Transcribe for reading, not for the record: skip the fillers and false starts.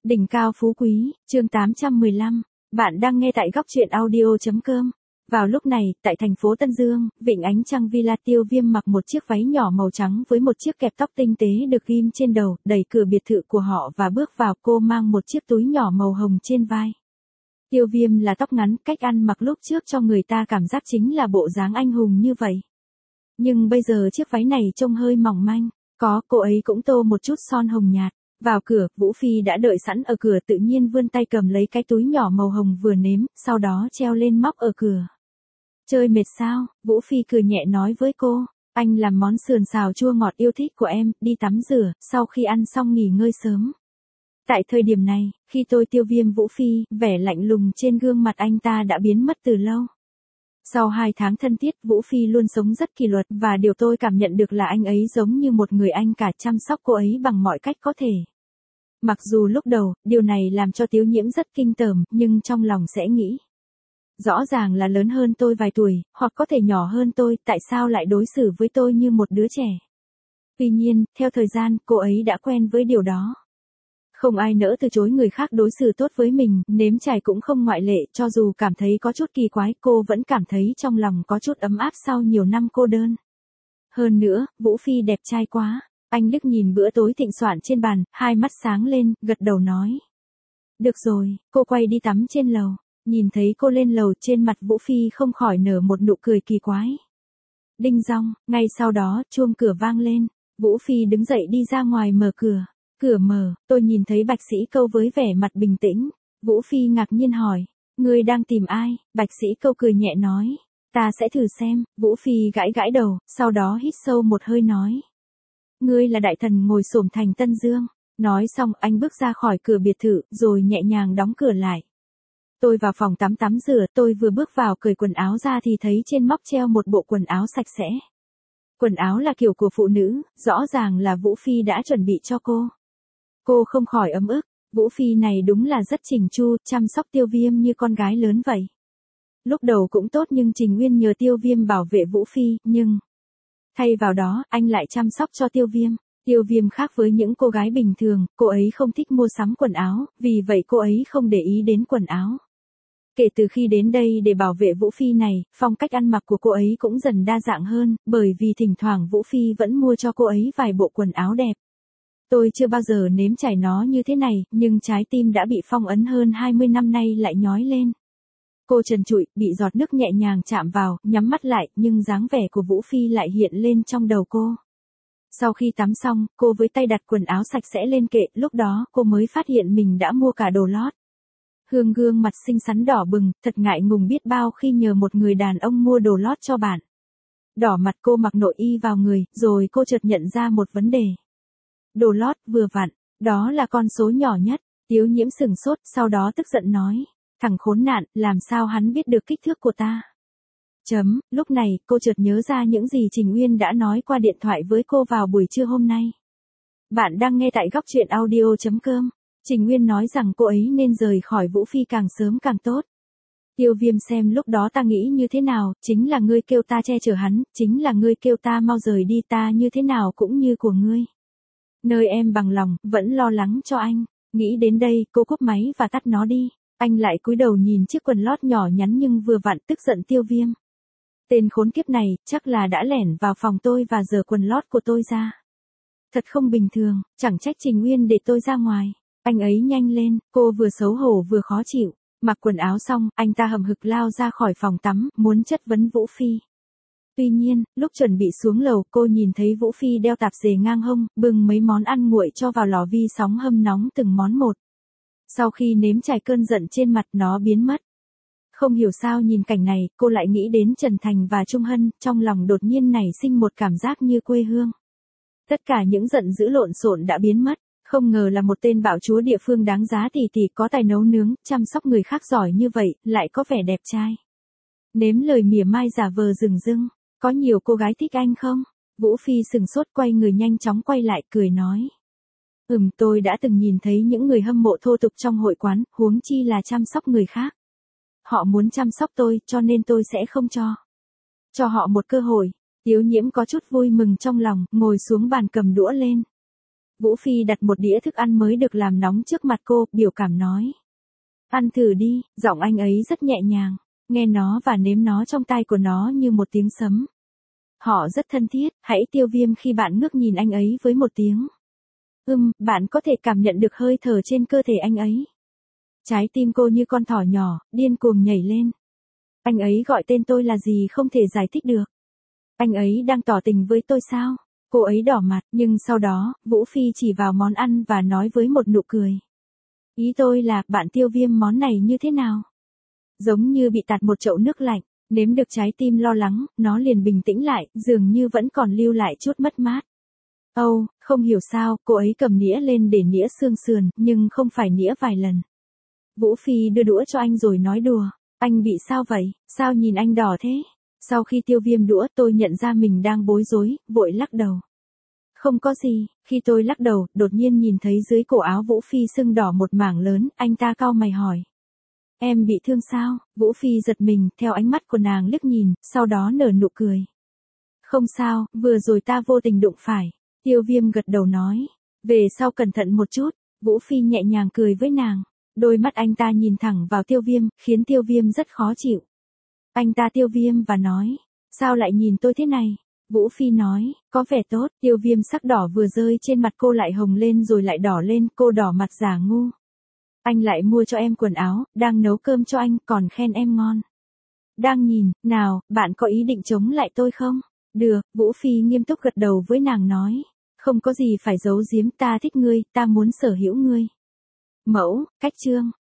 Đỉnh cao phú quý, chương 815. Bạn đang nghe tại góc truyện audio.com. Vào lúc này, tại thành phố Tân Dương, Vịnh Ánh Trăng Villa, Tiêu Viêm mặc một chiếc váy nhỏ màu trắng với một chiếc kẹp tóc tinh tế được ghim trên đầu, đẩy cửa biệt thự của họ và bước vào. Cô mang một chiếc túi nhỏ màu hồng trên vai. Tiêu Viêm là tóc ngắn, cách ăn mặc lúc trước cho người ta cảm giác chính là bộ dáng anh hùng như vậy. Nhưng bây giờ chiếc váy này trông hơi mỏng manh, cô ấy cũng tô một chút son hồng nhạt. Vào cửa, Vũ Phi đã đợi sẵn ở cửa, tự nhiên vươn tay cầm lấy cái túi nhỏ màu hồng vừa nếm, sau đó treo lên móc ở cửa. Chơi mệt sao? Vũ Phi cười nhẹ nói với cô, anh làm món sườn xào chua ngọt yêu thích của em, đi tắm rửa, sau khi ăn xong nghỉ ngơi sớm. Tại thời điểm này, khi tôi Tiêu Viêm Vũ Phi, vẻ lạnh lùng trên gương mặt anh ta đã biến mất từ lâu. Sau 2 tháng thân thiết, Vũ Phi luôn sống rất kỷ luật và điều tôi cảm nhận được là anh ấy giống như một người anh cả, chăm sóc cô ấy bằng mọi cách có thể. Mặc dù lúc đầu, điều này làm cho Tiếu Nhiễm rất kinh tởm, nhưng trong lòng sẽ nghĩ. Rõ ràng là lớn hơn tôi vài tuổi, hoặc có thể nhỏ hơn tôi, tại sao lại đối xử với tôi như một đứa trẻ? Tuy nhiên, theo thời gian, cô ấy đã quen với điều đó. Không ai nỡ từ chối người khác đối xử tốt với mình, nếm trải cũng không ngoại lệ, cho dù cảm thấy có chút kỳ quái, cô vẫn cảm thấy trong lòng có chút ấm áp sau nhiều năm cô đơn. Hơn nữa, Vũ Phi đẹp trai quá. Anh liếc nhìn bữa tối thịnh soạn trên bàn, hai mắt sáng lên, gật đầu nói. Được rồi, cô quay đi tắm trên lầu. Nhìn thấy cô lên lầu, trên mặt Vũ Phi không khỏi nở một nụ cười kỳ quái. Đinh dong, ngay sau đó, chuông cửa vang lên. Vũ Phi đứng dậy đi ra ngoài mở cửa. Cửa mở, tôi nhìn thấy Bạch Sĩ Câu với vẻ mặt bình tĩnh. Vũ Phi ngạc nhiên hỏi, ngươi đang tìm ai? Bạch Sĩ Câu cười nhẹ nói, ta sẽ thử xem. Vũ Phi gãi gãi đầu, sau đó hít sâu một hơi nói. Ngươi là đại thần ngồi xổm thành Tân Dương. Nói xong anh bước ra khỏi cửa biệt thự, rồi nhẹ nhàng đóng cửa lại. Tôi vào phòng tắm rửa, tôi vừa bước vào cởi quần áo ra thì thấy trên móc treo một bộ quần áo sạch sẽ. Quần áo là kiểu của phụ nữ, rõ ràng là Vũ Phi đã chuẩn bị cho cô. Cô không khỏi ấm ức, Vũ Phi này đúng là rất chỉnh chu, chăm sóc Tiêu Viêm như con gái lớn vậy. Lúc đầu cũng tốt nhưng Trình Nguyên nhờ Tiêu Viêm bảo vệ Vũ Phi, nhưng thay vào đó, anh lại chăm sóc cho Tiêu Viêm. Tiêu Viêm khác với những cô gái bình thường, cô ấy không thích mua sắm quần áo, vì vậy cô ấy không để ý đến quần áo. Kể từ khi đến đây để bảo vệ Vũ Phi này, phong cách ăn mặc của cô ấy cũng dần đa dạng hơn, bởi vì thỉnh thoảng Vũ Phi vẫn mua cho cô ấy vài bộ quần áo đẹp. Tôi chưa bao giờ nếm trải nó như thế này, nhưng trái tim đã bị phong ấn hơn 20 năm nay lại nhói lên. Cô trần trụi, bị giọt nước nhẹ nhàng chạm vào, nhắm mắt lại, nhưng dáng vẻ của Vũ Phi lại hiện lên trong đầu cô. Sau khi tắm xong, cô với tay đặt quần áo sạch sẽ lên kệ, lúc đó cô mới phát hiện mình đã mua cả đồ lót. Hương gương mặt xinh xắn đỏ bừng, thật ngại ngùng biết bao khi nhờ một người đàn ông mua đồ lót cho bạn. Đỏ mặt cô mặc nội y vào người, rồi cô chợt nhận ra một vấn đề. Đồ lót vừa vặn, đó là con số nhỏ nhất. Tiếu Nhiễm sửng sốt, sau đó tức giận nói. Thằng khốn nạn, làm sao hắn biết được kích thước của ta? Lúc này, cô chợt nhớ ra những gì Trình Uyên đã nói qua điện thoại với cô vào buổi trưa hôm nay. Bạn đang nghe tại góc truyện audio.com. Trình Uyên nói rằng cô ấy nên rời khỏi Vũ Phi càng sớm càng tốt. Tiêu Viêm xem lúc đó ta nghĩ như thế nào, chính là ngươi kêu ta che chở hắn, chính là ngươi kêu ta mau rời đi, ta như thế nào cũng như của ngươi. Nơi em bằng lòng, vẫn lo lắng cho anh. Nghĩ đến đây, cô cúp máy và tắt nó đi. Anh lại cúi đầu nhìn chiếc quần lót nhỏ nhắn nhưng vừa vặn, tức giận Tiêu Viêm. Tên khốn kiếp này, chắc là đã lẻn vào phòng tôi và giở quần lót của tôi ra. Thật không bình thường, chẳng trách Trình Uyên để tôi ra ngoài. Anh ấy nhanh lên, cô vừa xấu hổ vừa khó chịu. Mặc quần áo xong, anh ta hậm hực lao ra khỏi phòng tắm, muốn chất vấn Vũ Phi. Tuy nhiên, lúc chuẩn bị xuống lầu, cô nhìn thấy Vũ Phi đeo tạp dề ngang hông, bưng mấy món ăn nguội cho vào lò vi sóng hâm nóng từng món một. Sau khi nếm trải cơn giận trên mặt, nó biến mất. Không hiểu sao nhìn cảnh này, cô lại nghĩ đến Trần Thành và Trung Hân, trong lòng đột nhiên nảy sinh một cảm giác như quê hương. Tất cả những giận dữ lộn xộn đã biến mất. Không ngờ là một tên bạo chúa địa phương đáng giá tỷ có tài nấu nướng, chăm sóc người khác giỏi như vậy, lại có vẻ đẹp trai. Nếm lời mỉa mai giả vờ rừng rưng, có nhiều cô gái thích anh không? Vũ Phi sừng sốt quay người nhanh chóng quay lại cười nói. Tôi đã từng nhìn thấy những người hâm mộ thô tục trong hội quán, huống chi là chăm sóc người khác. Họ muốn chăm sóc tôi, cho nên tôi sẽ không cho họ một cơ hội. Tiếu Nhiễm có chút vui mừng trong lòng, ngồi xuống bàn cầm đũa lên. Vũ Phi đặt một đĩa thức ăn mới được làm nóng trước mặt cô, biểu cảm nói. Ăn thử đi, giọng anh ấy rất nhẹ nhàng, nghe nó và nếm nó trong tai của nó như một tiếng sấm. Họ rất thân thiết, hãy Tiêu Viêm khi bạn ngước nhìn anh ấy với một tiếng. Bạn có thể cảm nhận được hơi thở trên cơ thể anh ấy. Trái tim cô như con thỏ nhỏ, điên cuồng nhảy lên. Anh ấy gọi tên tôi là gì không thể giải thích được. Anh ấy đang tỏ tình với tôi sao? Cô ấy đỏ mặt, nhưng sau đó, Vũ Phi chỉ vào món ăn và nói với một nụ cười. Ý tôi là, bạn Tiêu Viêm món này như thế nào? Giống như bị tạt một chậu nước lạnh, nếm được trái tim lo lắng, nó liền bình tĩnh lại, dường như vẫn còn lưu lại chút mất mát. Không hiểu sao, cô ấy cầm nĩa lên để nĩa xương sườn, nhưng không phải nĩa vài lần. Vũ Phi đưa đũa cho anh rồi nói đùa. Anh bị sao vậy? Sao nhìn anh đỏ thế? Sau khi Tiêu Viêm đũa, tôi nhận ra mình đang bối rối, vội lắc đầu. Không có gì, khi tôi lắc đầu, đột nhiên nhìn thấy dưới cổ áo Vũ Phi sưng đỏ một mảng lớn, anh ta cau mày hỏi. Em bị thương sao? Vũ Phi giật mình, theo ánh mắt của nàng liếc nhìn, sau đó nở nụ cười. Không sao, vừa rồi ta vô tình đụng phải. Tiêu Viêm gật đầu nói. Về sau cẩn thận một chút, Vũ Phi nhẹ nhàng cười với nàng. Đôi mắt anh ta nhìn thẳng vào Tiêu Viêm, khiến Tiêu Viêm rất khó chịu. Anh ta Tiêu Viêm và nói. Sao lại nhìn tôi thế này? Vũ Phi nói, có vẻ tốt. Tiêu Viêm sắc đỏ vừa rơi trên mặt cô lại hồng lên rồi lại đỏ lên, cô đỏ mặt giả ngu. Anh lại mua cho em quần áo, đang nấu cơm cho anh, còn khen em ngon. Đang nhìn, nào, bạn có ý định chống lại tôi không? Được, Vũ Phi nghiêm túc gật đầu với nàng nói. Không có gì phải giấu giếm, ta thích ngươi, ta muốn sở hữu ngươi. Mẫu, cách chương.